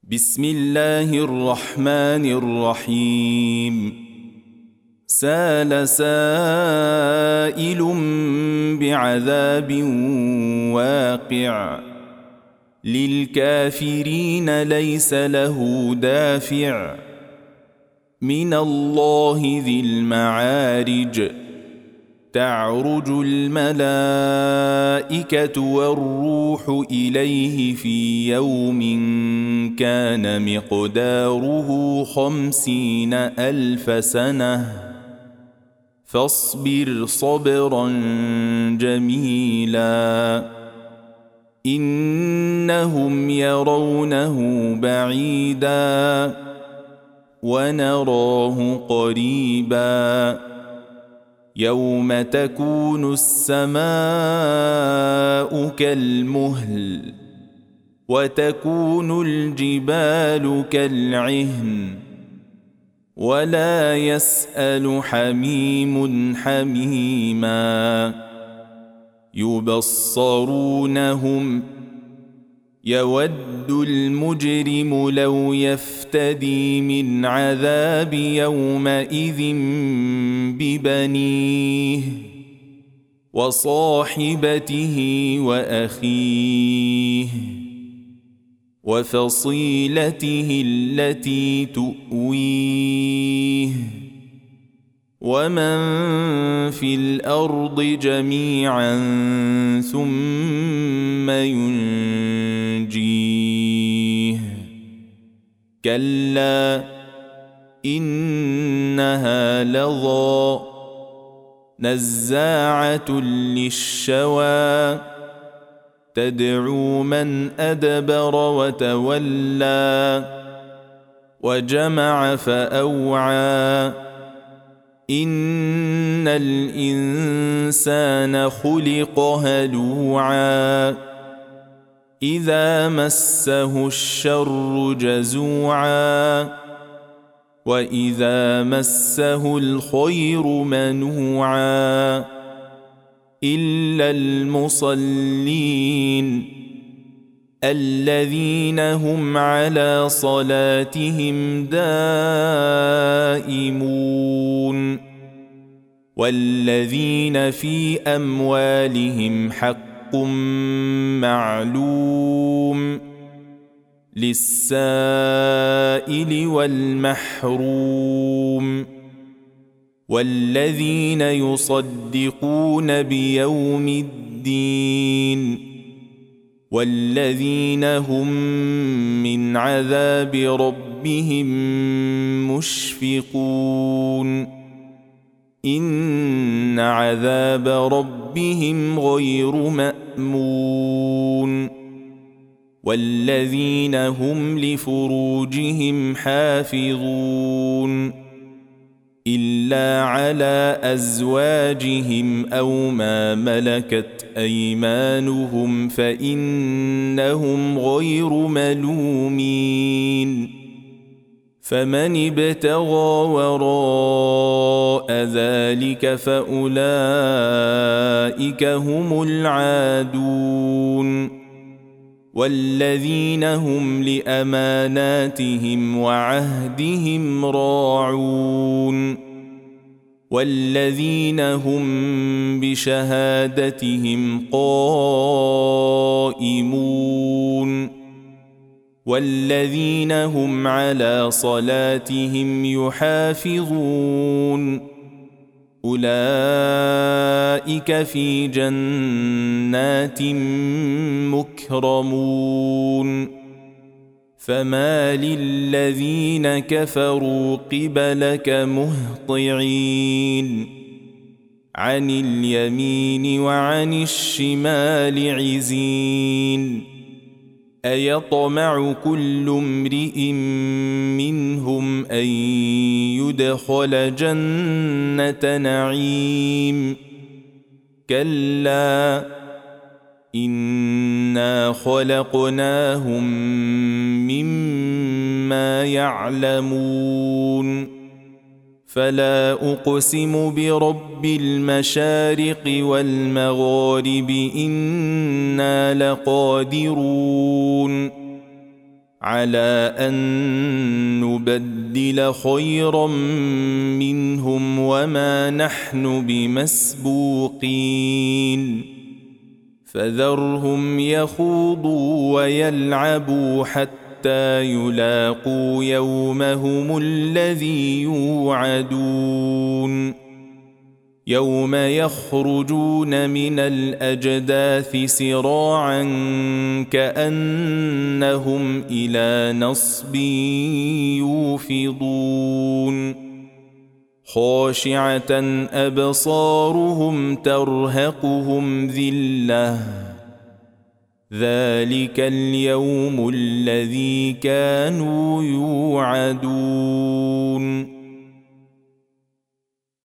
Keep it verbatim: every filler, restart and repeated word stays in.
بسم الله الرحمن الرحيم. سال سائل بعذاب واقع للكافرين ليس له دافع من الله ذي المعارج. تعرج الملائكة والروح إليه في يوم كان مقداره خمسين ألف سنة فاصبر صبرا جميلا إنهم يرونه بعيدا ونراه قريبا يوم تكون السماء كالمهل وتكون الجبال كالعهن ولا يسأل حميم حميما يبصرونهم يود المجرم لو يفتدي من عذاب يومئذ ببنيه وصاحبته وأخيه وفصيلته التي تؤويه ومن في الأرض جميعا ثم ينجيه كلا إنها لظى نزاعة للشوى تدعو من أدبر وتولى وجمع فأوعى إن الإنسان خلق هلوعا إذا مسه الشر جزوعا وإذا مسه الخير منوعا إلا المصلين الذين هم على صلاتهم دائمون والذين في أموالهم حق معلوم للسائل والمحروم والذين يصدقون بيوم الدين والذين هم من عذاب ربهم مشفقون إن عذاب ربهم غير مأمون والذين هم لفروجهم حافظون إلا على أزواجهم أو ما ملكت أيمانهم فإنهم غير ملومين فمن ابتغى وراء ذلك فأولئك هم العادون والذين هم لأماناتهم وعهدهم راعون والذين هم بشهادتهم قائمون والذين هم على صلاتهم يحافظون أولئك في جنات مكرمون فما للذين كفروا قبلك مهطعين عن اليمين وعن الشمال عزين أيطمع كل امرئ منهم أن يدخل جنة نعيم كلا إنا خلقناهم مما يعلمون فلا أقسم برب المشارق والمغارب إنا لقادرون على أن نبدل خيرا منهم وما نحن بمسبوقين فذرهم يخوضوا ويلعبوا حتى يلاقوا يومهم الذي يوعدون يوم يخرجون من الأجداث سراعا كأنهم إلى نصب يوفضون خاشعة أبصارهم ترهقهم ذلة ذلك اليوم الذي كانوا يوعدون